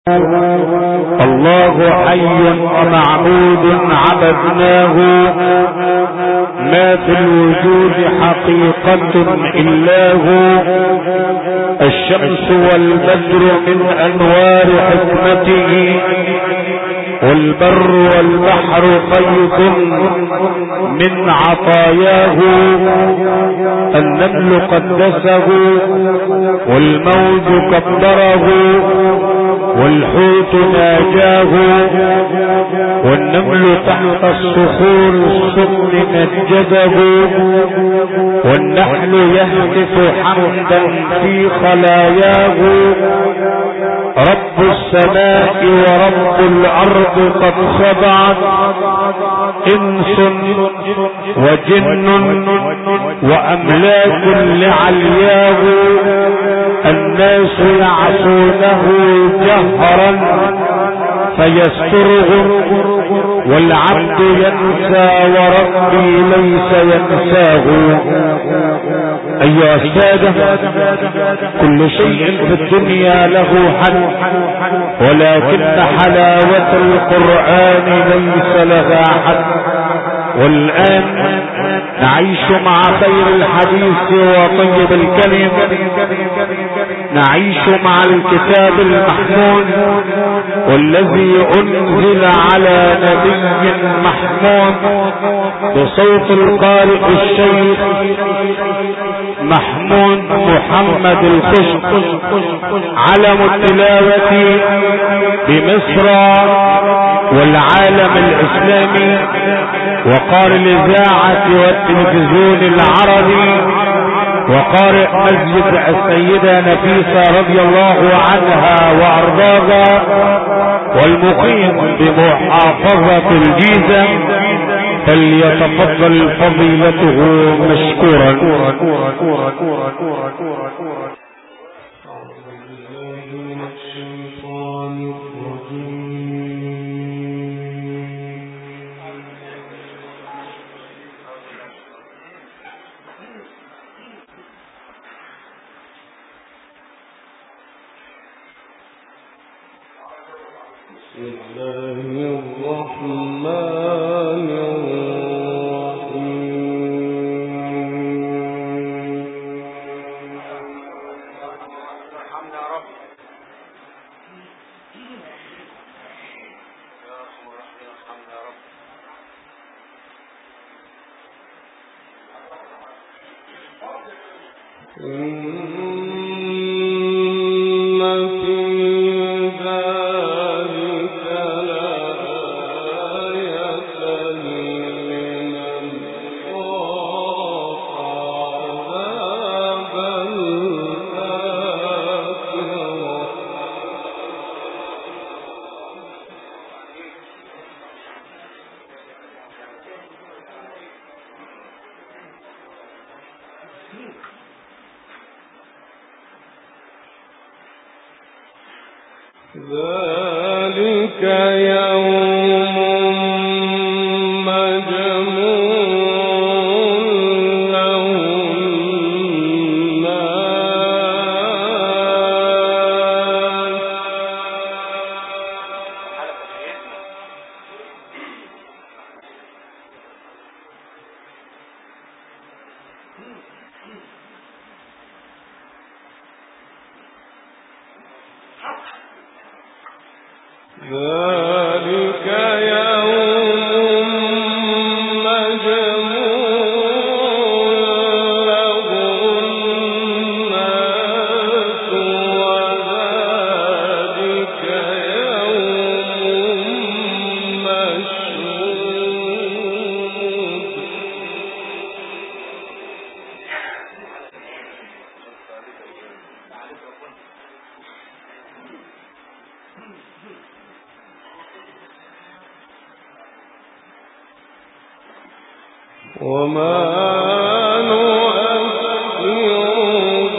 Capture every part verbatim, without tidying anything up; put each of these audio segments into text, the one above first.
الله حي ومعبود عبدناه، ما في الوجود حقيقة إلا هو. الشمس والبدر من أنوار حكمته، والبر والبحر قيد من عطاياه. النمل قدسه والموج كبره، والحوت ناجاه. والنمل تحت الصخور الصم نجده، والنحل يهتف حمدا في خلاياه. رب السماء ورب الأرض قد خضعت، إنس وجن وأملاك لعلياه. الناس يعصونه جهرا فيسترهم، والعبد ينسى وربي ليس ينساه. أيها السادة، كل شيء في الدنيا له حد، ولكن حلاوة القرآن ليس لها حد. والآن نعيش مع خير الحديث وطيب الكلم، نعيش مع الكتاب المحمود والذي أنزل على نبي محمود بصوت القارئ الشيخ محمود محمد الخشب، علم التلاوة بمصر والعالم الإسلامي، وقارئ الإذاعة والتلفزيون العربي، وقارئ مسجد السيدة نفيسة رضي الله عنها وأرضاها، والمقيم بمحافظة الجيزة، فليتفضل فضيلته مشكورا. ذلك يوم مجموع له ذلك يوم مجموع له الناس، وذلك يوم مشهود. وما نؤخره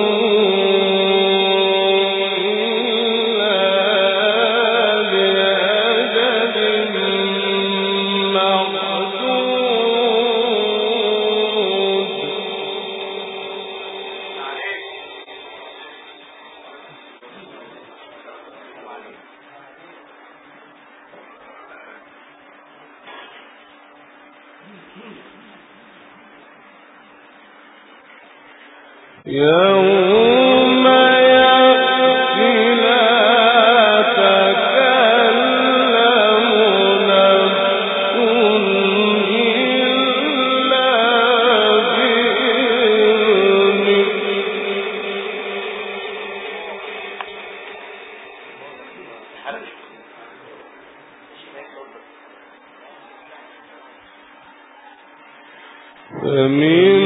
إلا لأجل معدود. يوم يأتي لا تكلم نفس إلا بإذنه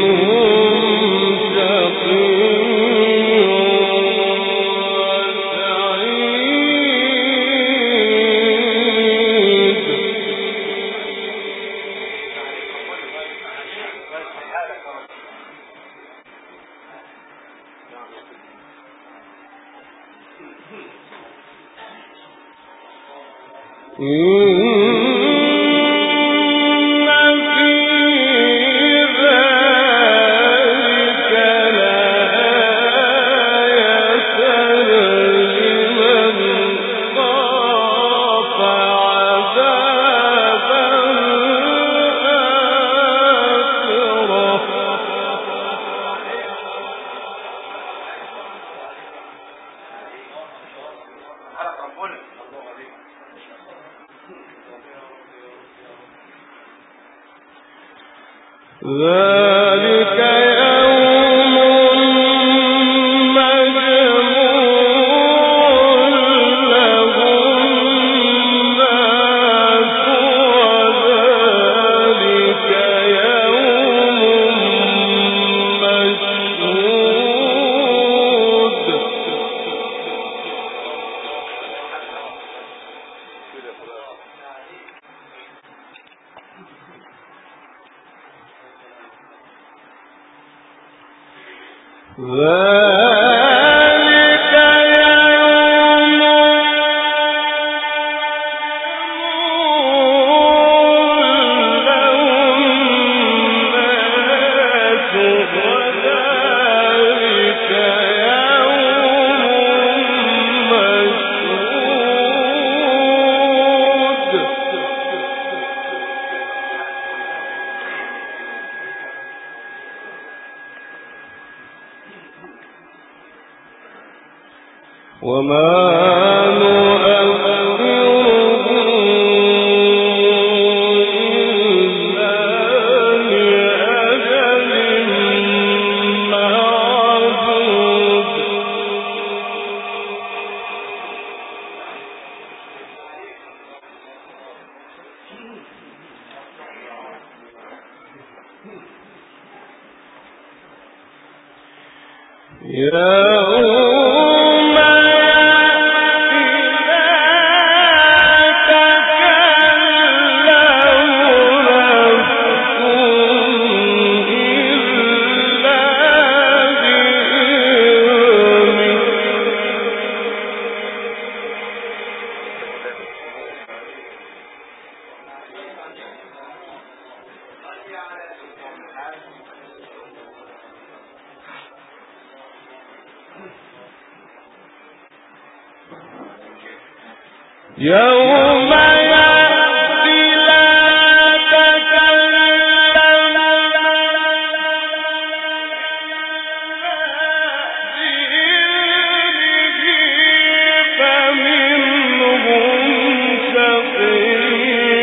ذلك يوم مجموع له الناس وذلك يوم مشهود ذلك يوم له الناس وذلك يوم مشهود وما نؤخره إلا لأجل معدود يوم يوم يأتي لا تكلم بإذنه فمنهم شقي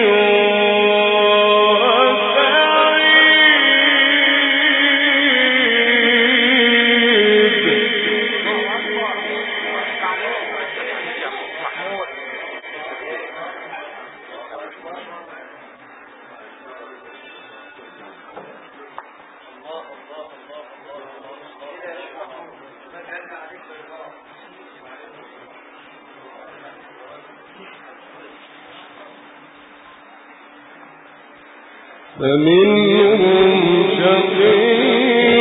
فمنهم شقي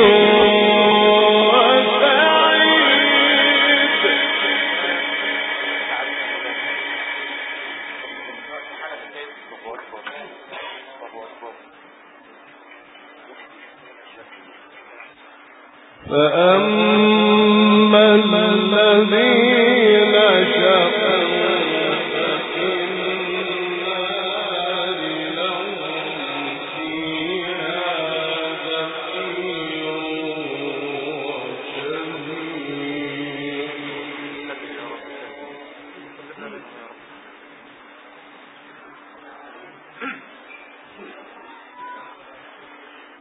وسعيد فأما الذين شقوا ففي النار لهم فيها زفير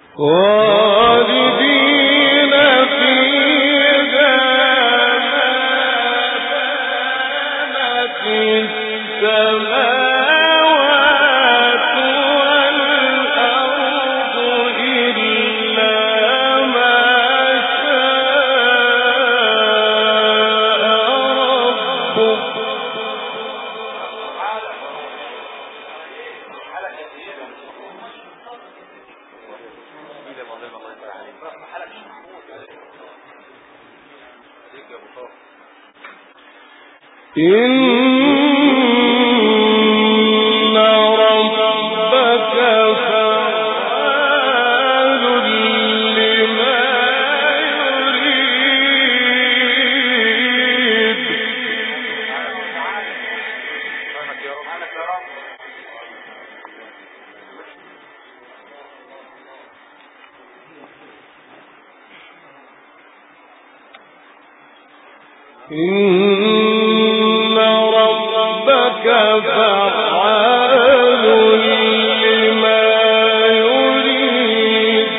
خالدين فيها ما دامت السماوات والأرض إلا ما شاء ربك. إن ربك فعال لما يريد. إن ربك فعال لما يريد.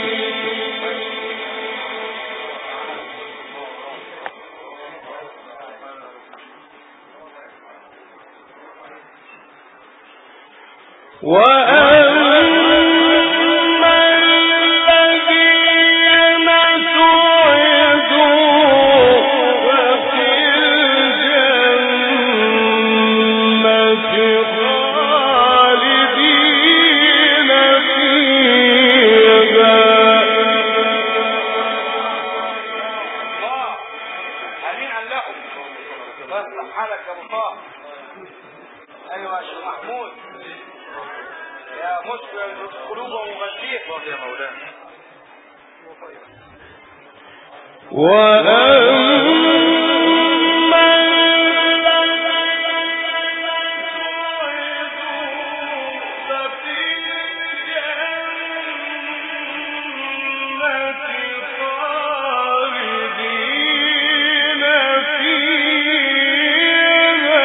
وأما الذين سعدوا ففي الجنة خالدين فيها. هنيئا لهم. بس حالك يا ابو طه. ايوه يا شيخ محمود يا مشكل قلوب ومغذيه يا مولانا. وأما ففي الجنة خالدين فيها.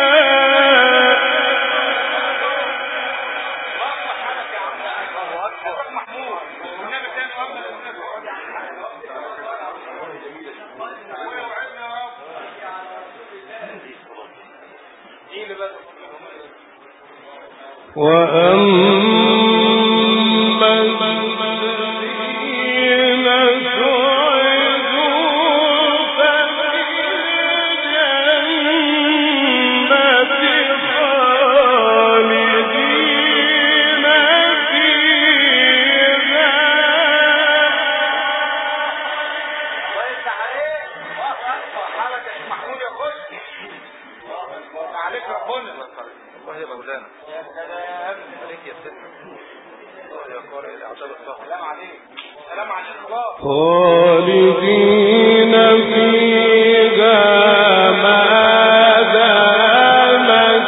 وأما الذين سعدوا ففي الجنة خالدين فيها. الله يفتح عليك. حالك يا شيخ محمود يا خش. عليك ربنا. الله يا مولانا. يا سلام عليك يا سيدنا. الله يا قارئ الأعداد الصح. سلام عليك. سلام عليك خلاص. خالدين فيها ما دامت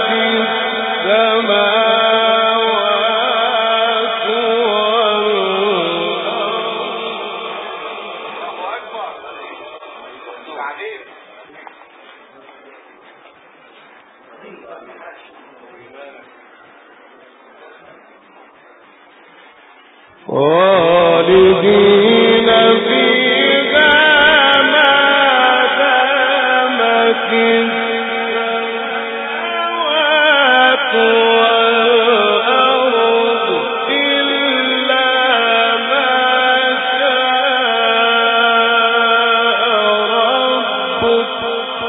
السماوات والأرض. الله أكبر. بعدين خالدين فيها ما دامت السماوات والأرض إلا ما شاء ربك.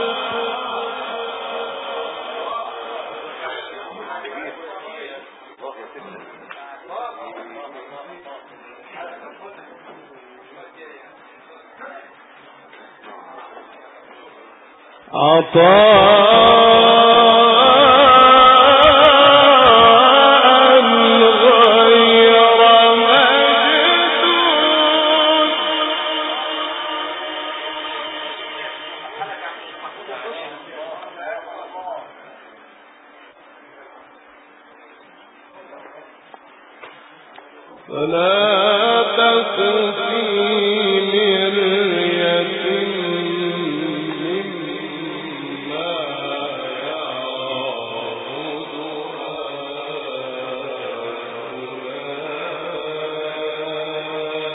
عطاء غير مجدود. فلا تك في مرية مما يعبد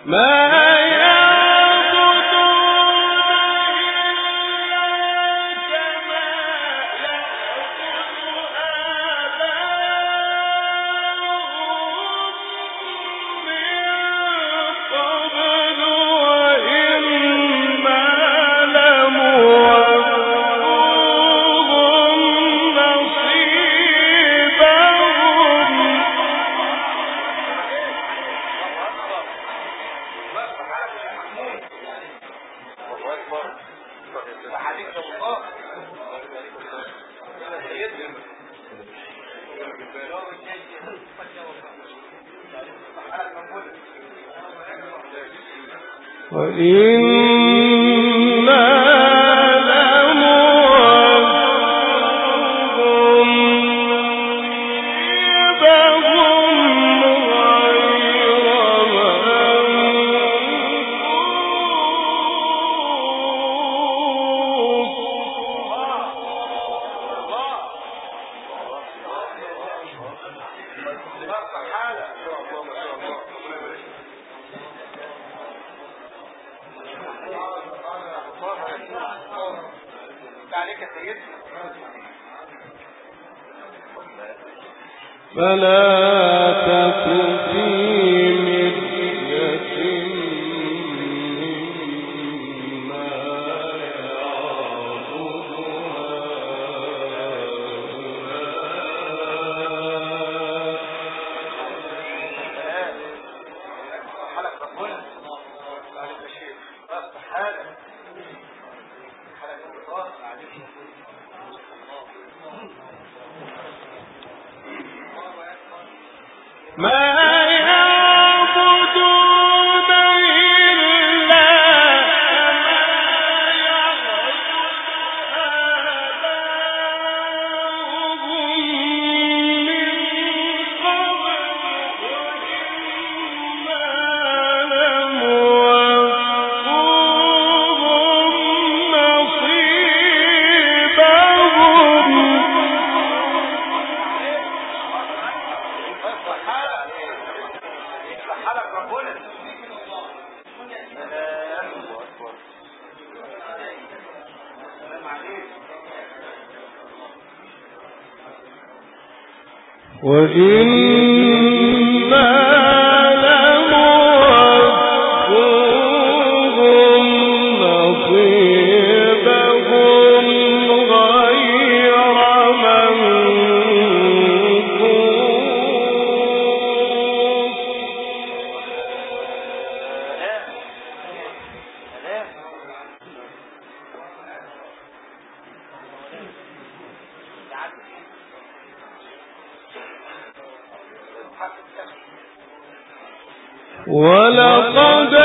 ولقد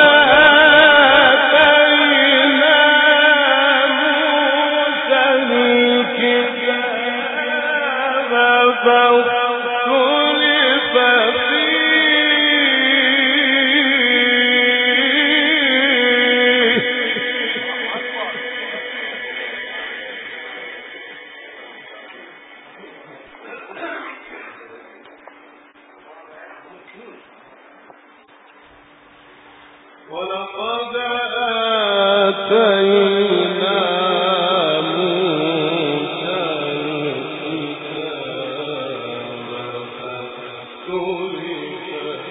آتينا موسى الكتاب فاختلف ولقد آتينا موسى الكتاب فاختلف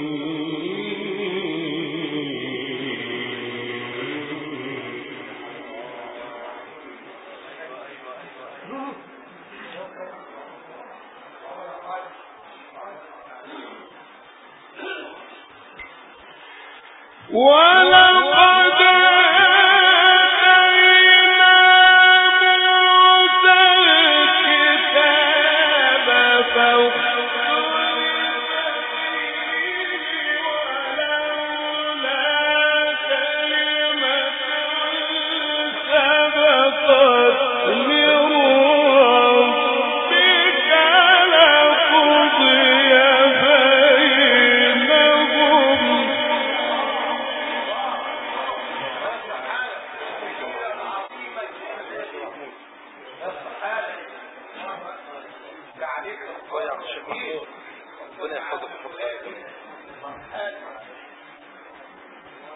فيه ولقد آتينا موسى الكتاب فاختلف فيه ولولا كلمة سبقت من ربك لقضي بينهم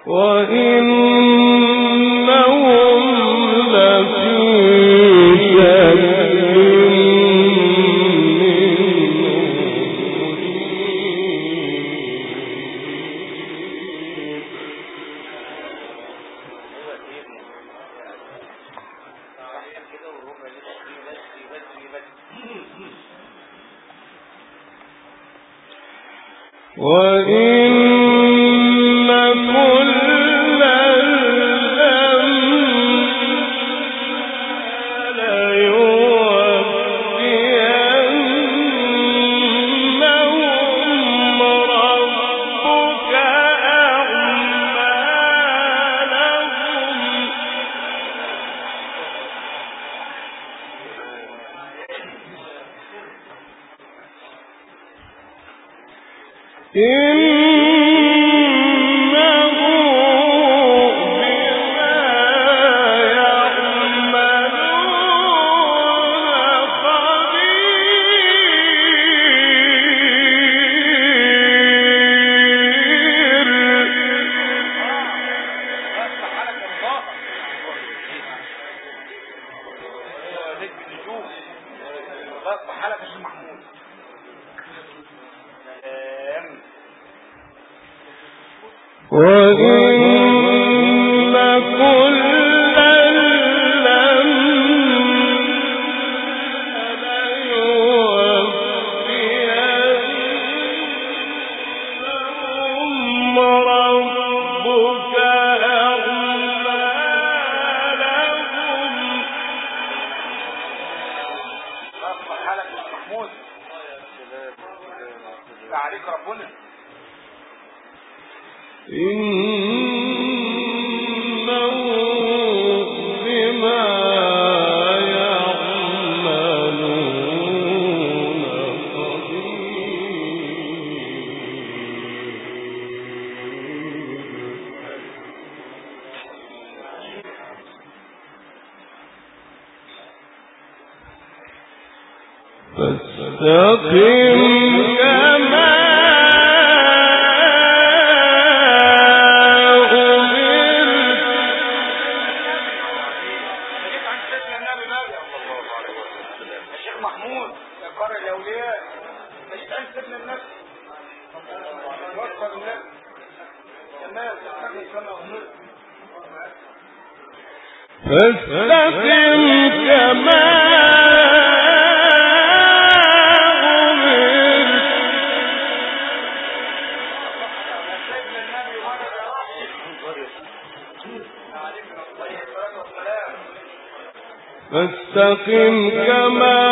فاستقم كما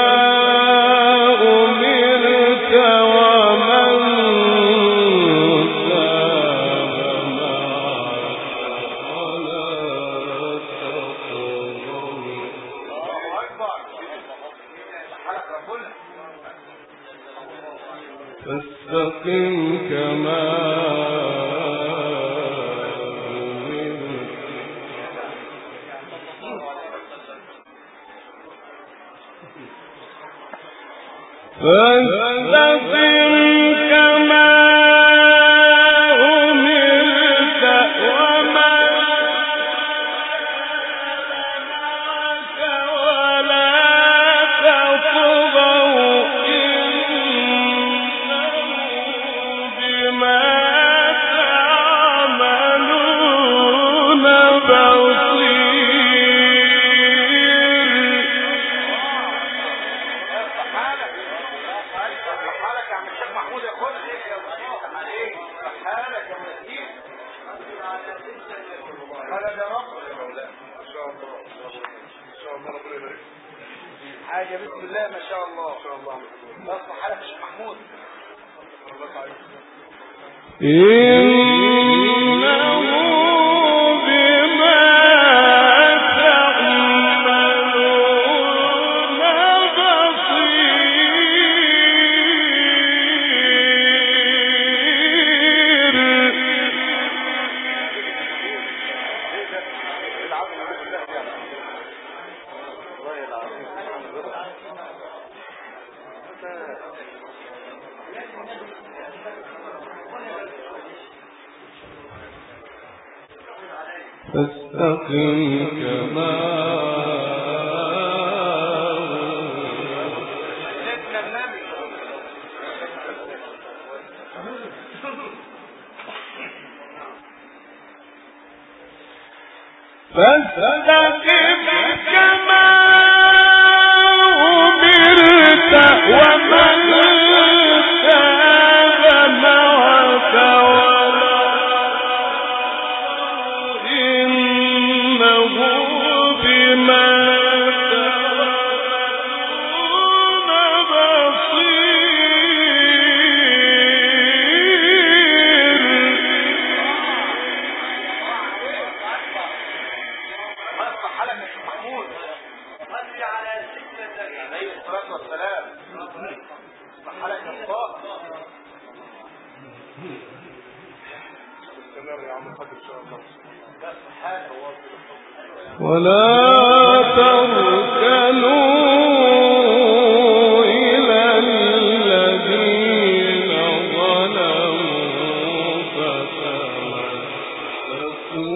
أمرت ومن تاب معك ولا تطغوا. فاستقم كما فاستقم كما أمرت ومن معك ولا تطغوا إنه بما تعملون بصير. حاجة بسم الله ما شاء الله ما شاء الله. اصبح حالك يا شيخ محمود. إنه بما تعملون بصير. فاستقم كما فاستقم كما أمرت ومن تاب معك ولا إنه بما تعملون ولا تركنوا إلى الذين ظلموا فتمسكوا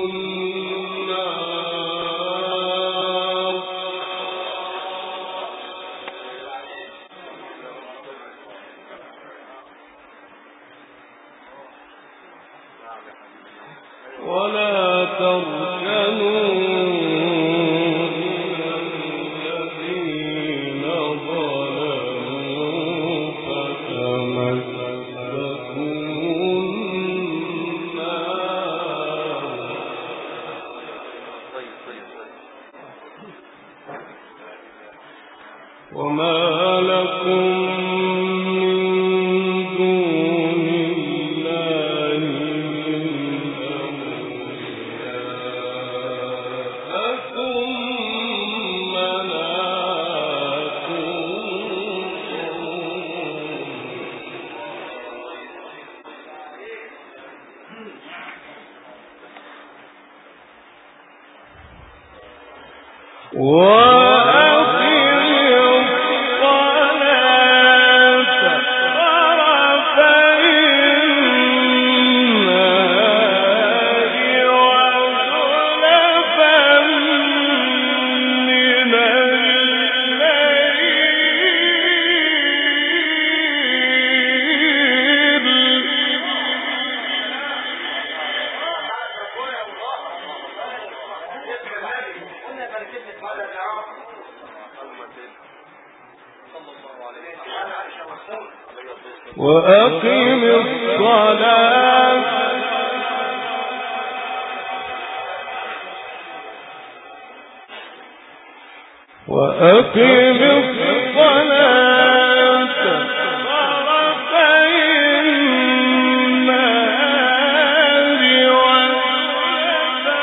النار ولا تركنوا وما لكم من دون الله من أولياء ثم لا تنصرون وأقم الصلاة وأقم الصلاة طرفي النهار وزلفا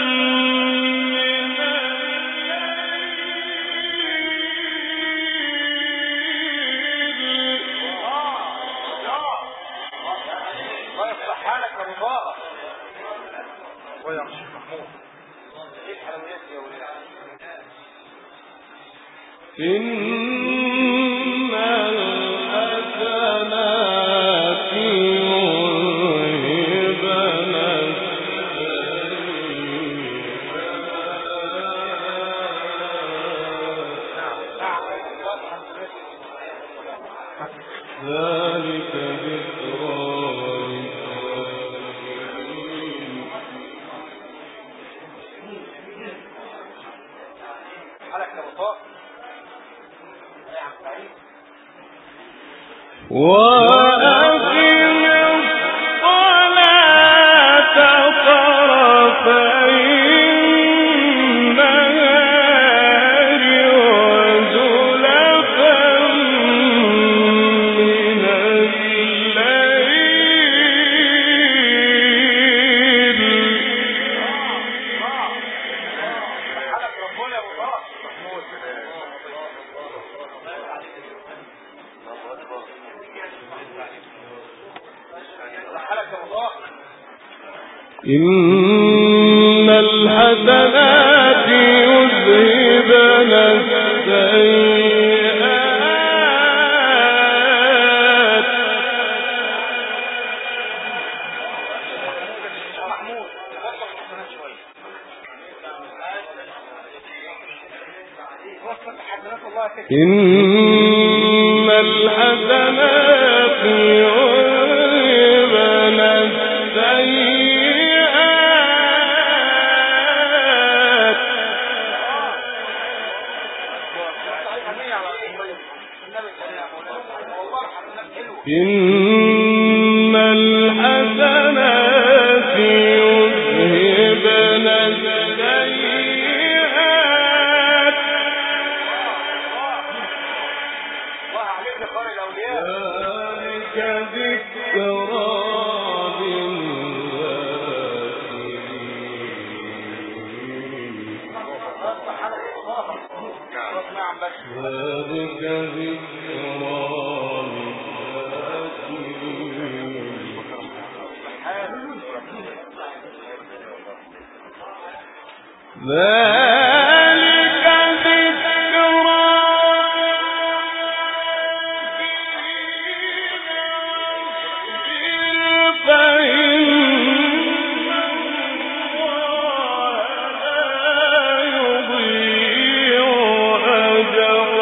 إن الحسنات يذهبن السيئات ذلك ذكرى وأقم الصلاة طرفي النهار وزلفا من إن الحسنات يذهبن السيئات محمود وصل الحسنات شويه إن الحسنات يذهبن السيئات إن الحسنات يذهبن السيئات ذلك ذكرى ذلك ذكرى ذلك ذكرى فإن الله لا يضيع أجر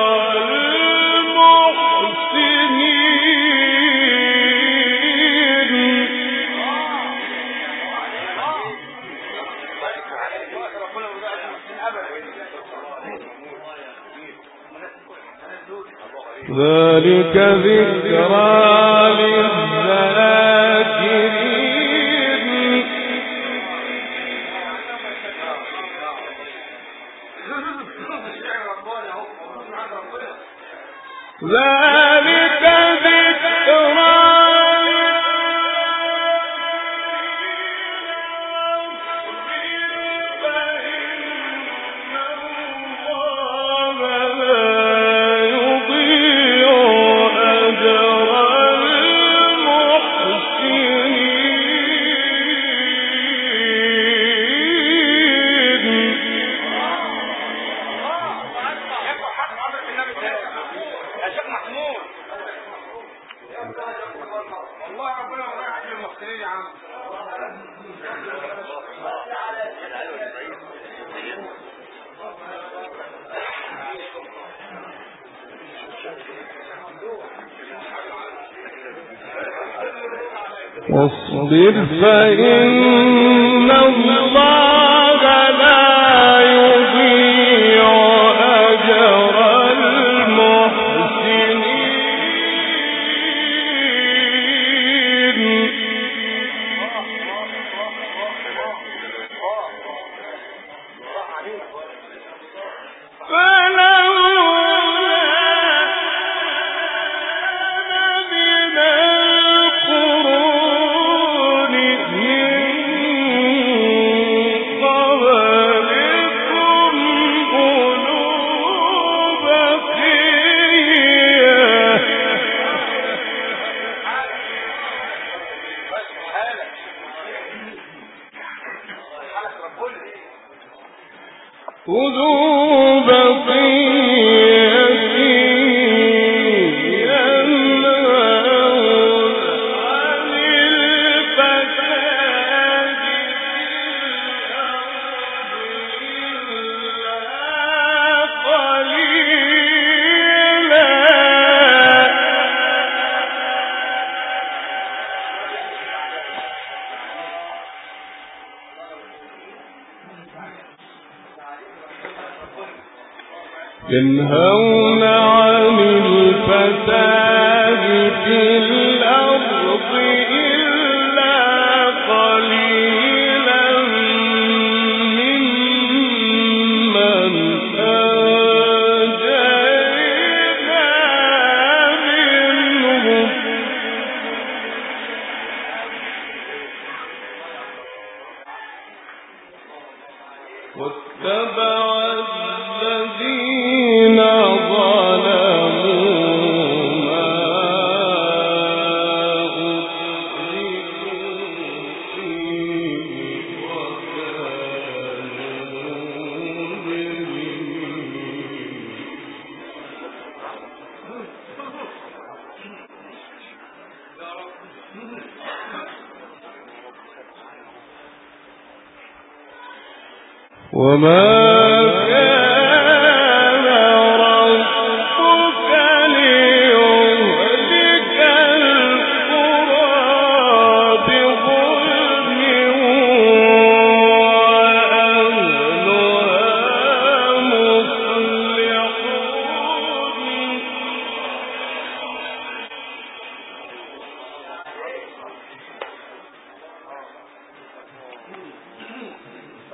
المحسنين. ذلك ذكرى للذاكرين. ذلك ذكرى واصبر فإن الله لا يضيع أجر المحسنين. خذوا بقيتي ينهون عن الفساد إلا قليلا. ينهون عن الفساد في الأرض إلا قليلا ممن أنجينا منهم. واتبع الذين وما كان ربك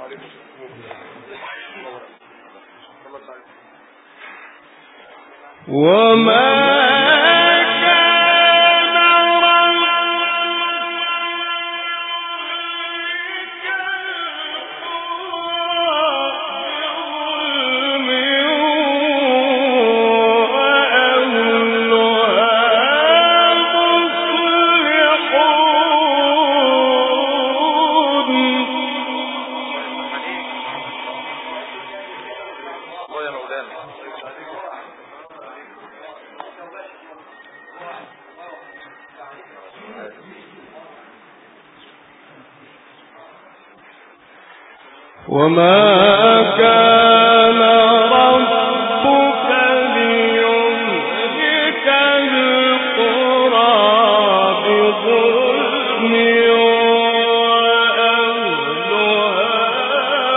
وما وما كان ربك ليهلك القرى بظلم وأهلها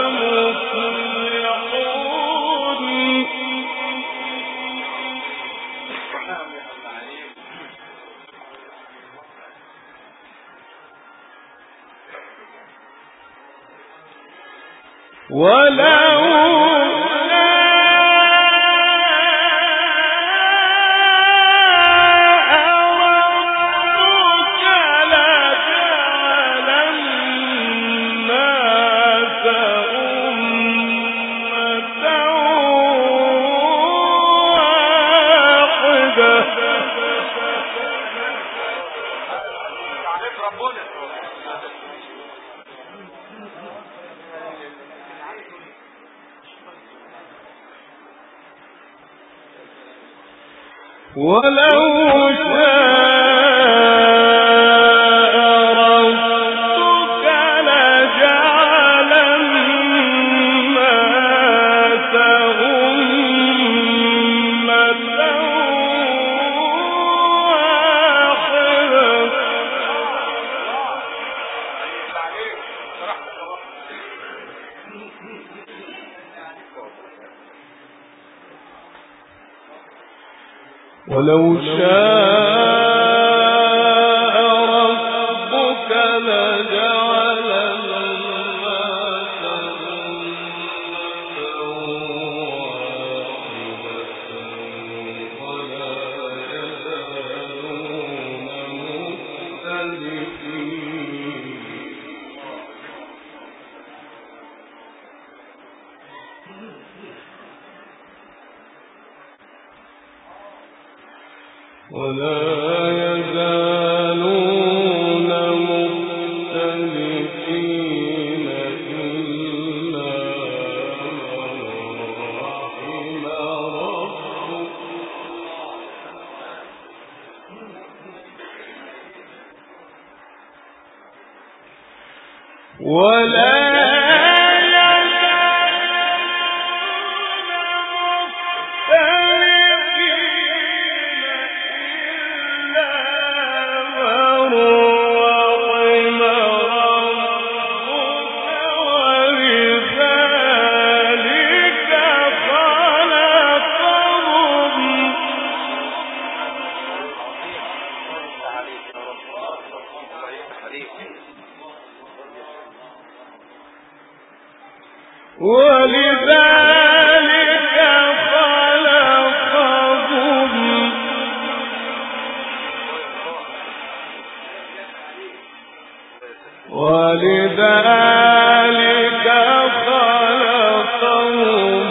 مصلحون ولو ولو شاء ربك لجعل الناس أمة واحدة ولو شاء ربك لجعل الناس أمة واحدة ولا يزالون مختلفين ولا يزالون مختلفين إلا من رحم ربك ولا ولذلك خلقهم ولذلك خلقهم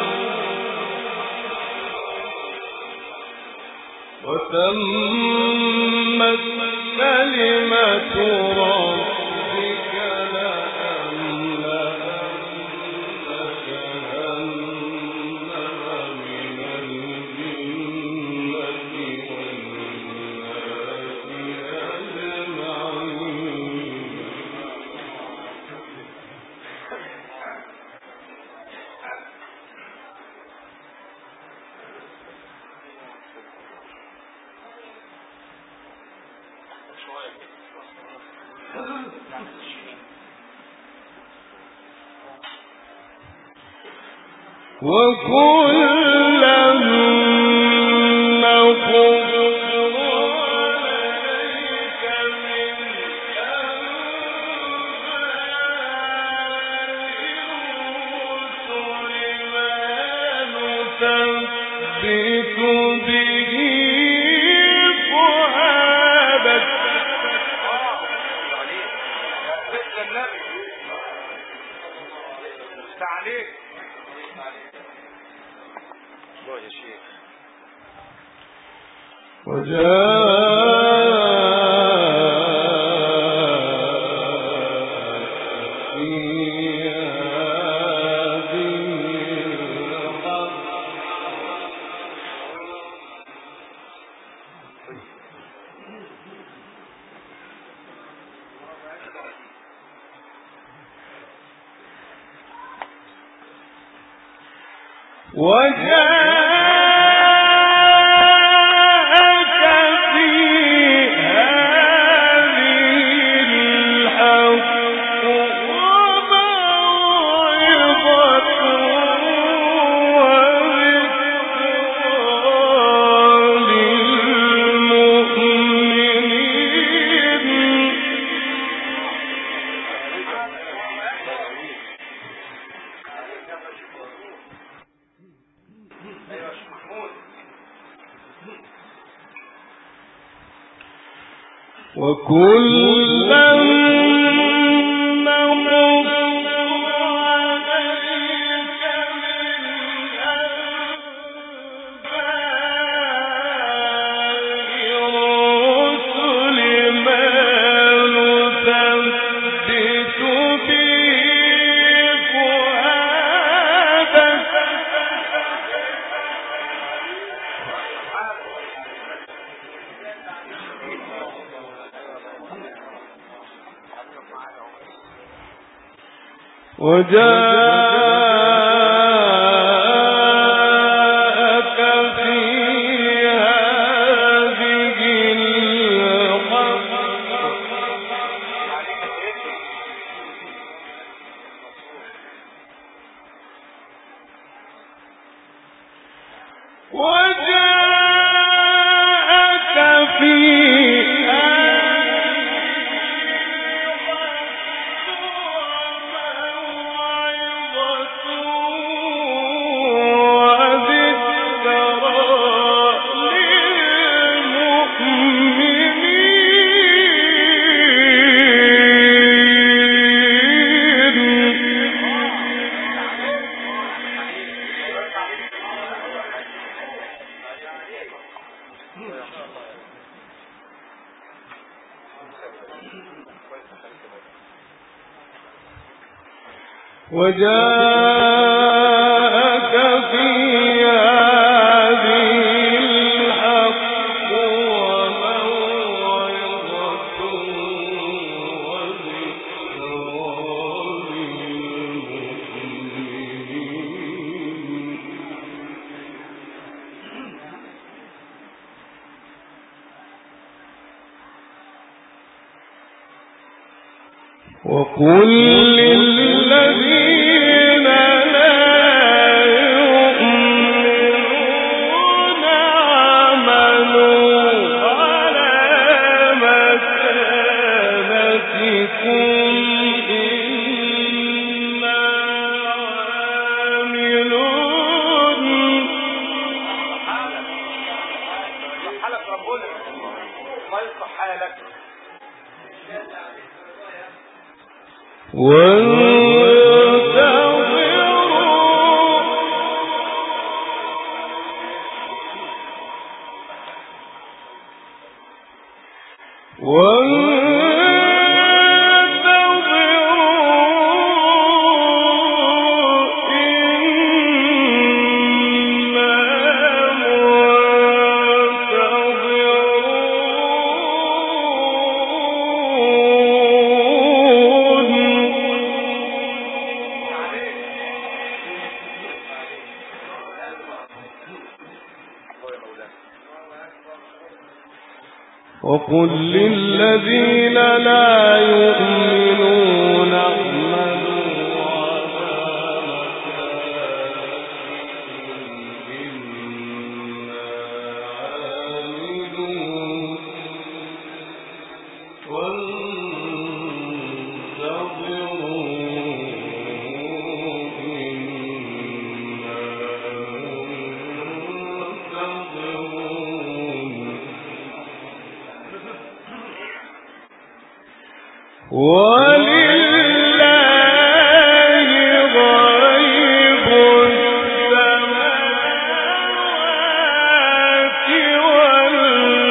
وتمت كلمة ربك وكلا نقص عليك من أنباء وجاءك في هذه الحق وموعظة وذكرى للمؤمنين. وقل للذين لا يؤمنون اعملوا على مكانتكم إنا عاملون. حالك ربنا الله يصلح حالك. وقل للذين لا يؤمنون اعملوا على مكانتكم إنا عاملون وانتظروا ولله غيب السماوات والأرض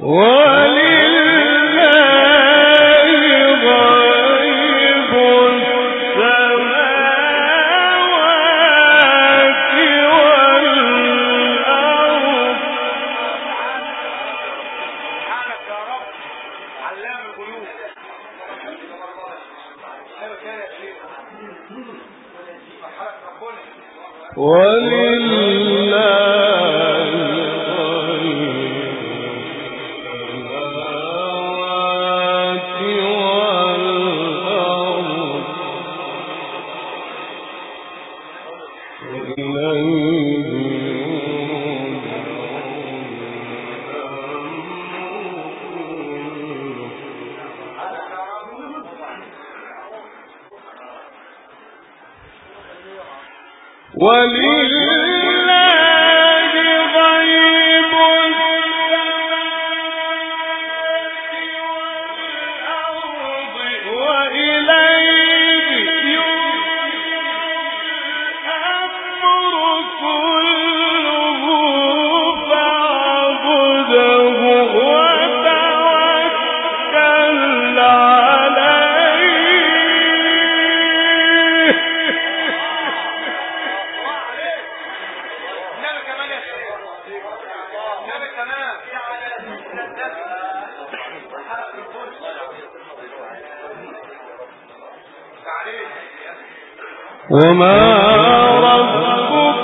وما ربك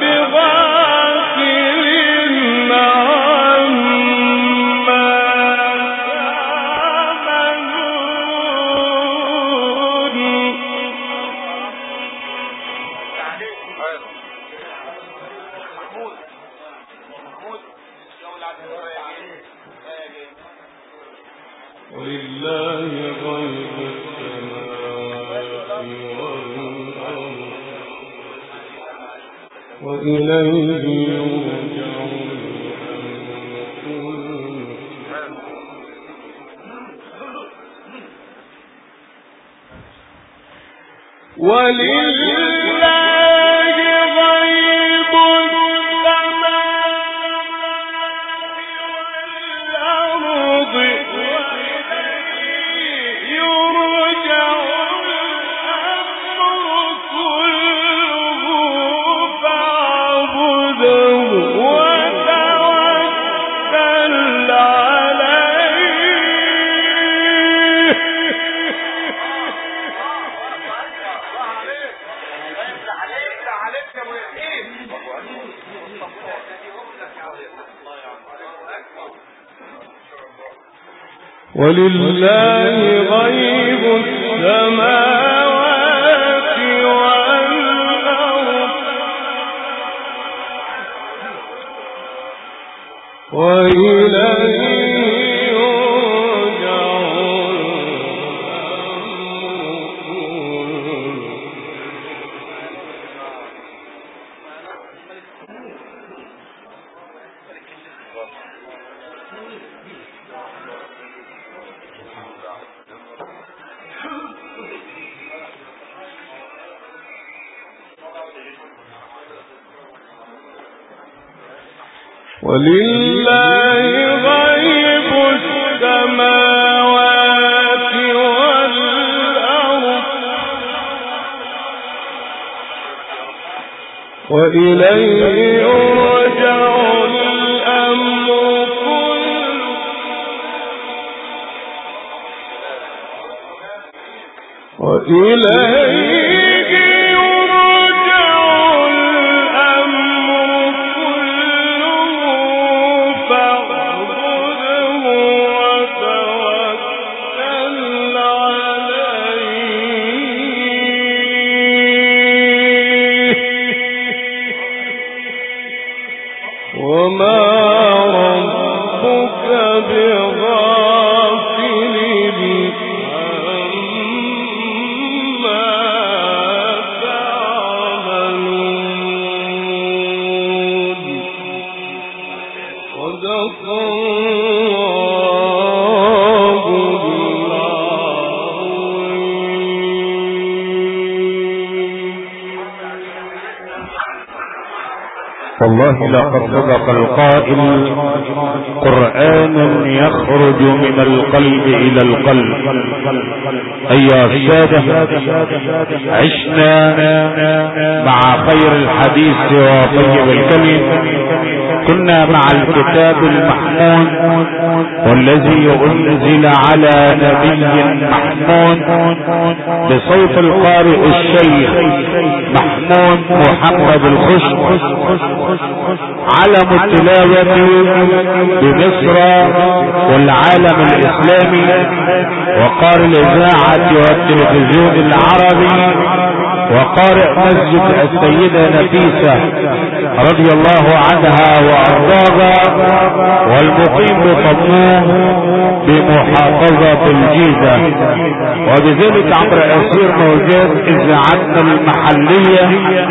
بغافل عما تعملون. ولله غيب السماوات وإليه يرجع ولله غيب السماوات والأرض وإليه يرجع الأمر كله فاعبده وتوكل عليه. ولله غيب السماوات والأرض وإليه يرجع ولله غيب السماوات والأرض وإليه يرجع الأمر كله وإليه وما ربك بغافل عما تعملون. صدق الله العظيم. والله لقد صدق القائل قرآن يخرج من القلب إلى القلب. أيها السادة، عشنا مع خير الحديث وطيب الكلم، كنا مع الكتاب المحمود والذي أنزل على نبي محمود بصوت القارئ الشيخ محمود محمد الخشب، علم التلاوة بمصر والعالم الإسلامي وقارئ الإذاعة والتلفزيون العربي وقارئ مسجد السيدة نفيسة رضي الله عنها وأرضاها، والمقيم بطموح بمحافظة الجيزة، وبذلك عبر أسير موجات إذاعتنا المحلية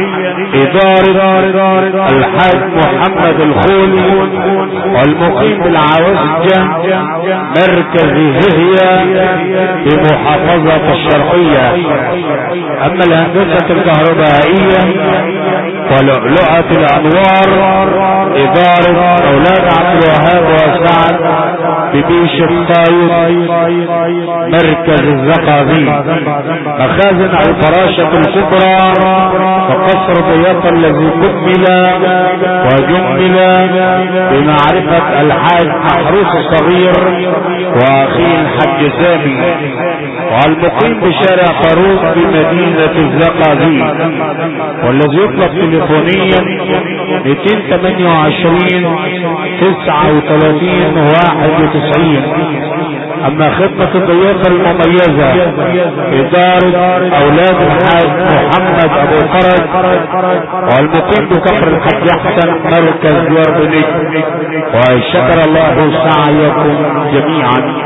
إدارة الحاج محمد الخولي، والمقيم بالعوزجة مركز هي بمحافظة الشرقية. أما الهندسة الكهربائية ولؤلؤة الأنوار إدارة أولاد عبد الوهاب وسعد ببيش الطايف مركز الزقازيق. مخازن الفراشة الكبرى وقصر ضيافة الذي كمل وجمل بمعرفة الحاج محروس الصغير واخيه الحاج سامي، والمقيم بشارع فاروق بمدينة الزقازيق، والذي يطلب تليفونيا مئتين وثمانية وعشرين تسعة وثلاثين واحد وتسعين. اما خدمة الضيافة المميزة إدارة اولاد الحاج محمد ابو فرج، والمقيم بكفر الحاج احسن مركز ديار بنيك. وشكر الله سعيكم جميعا.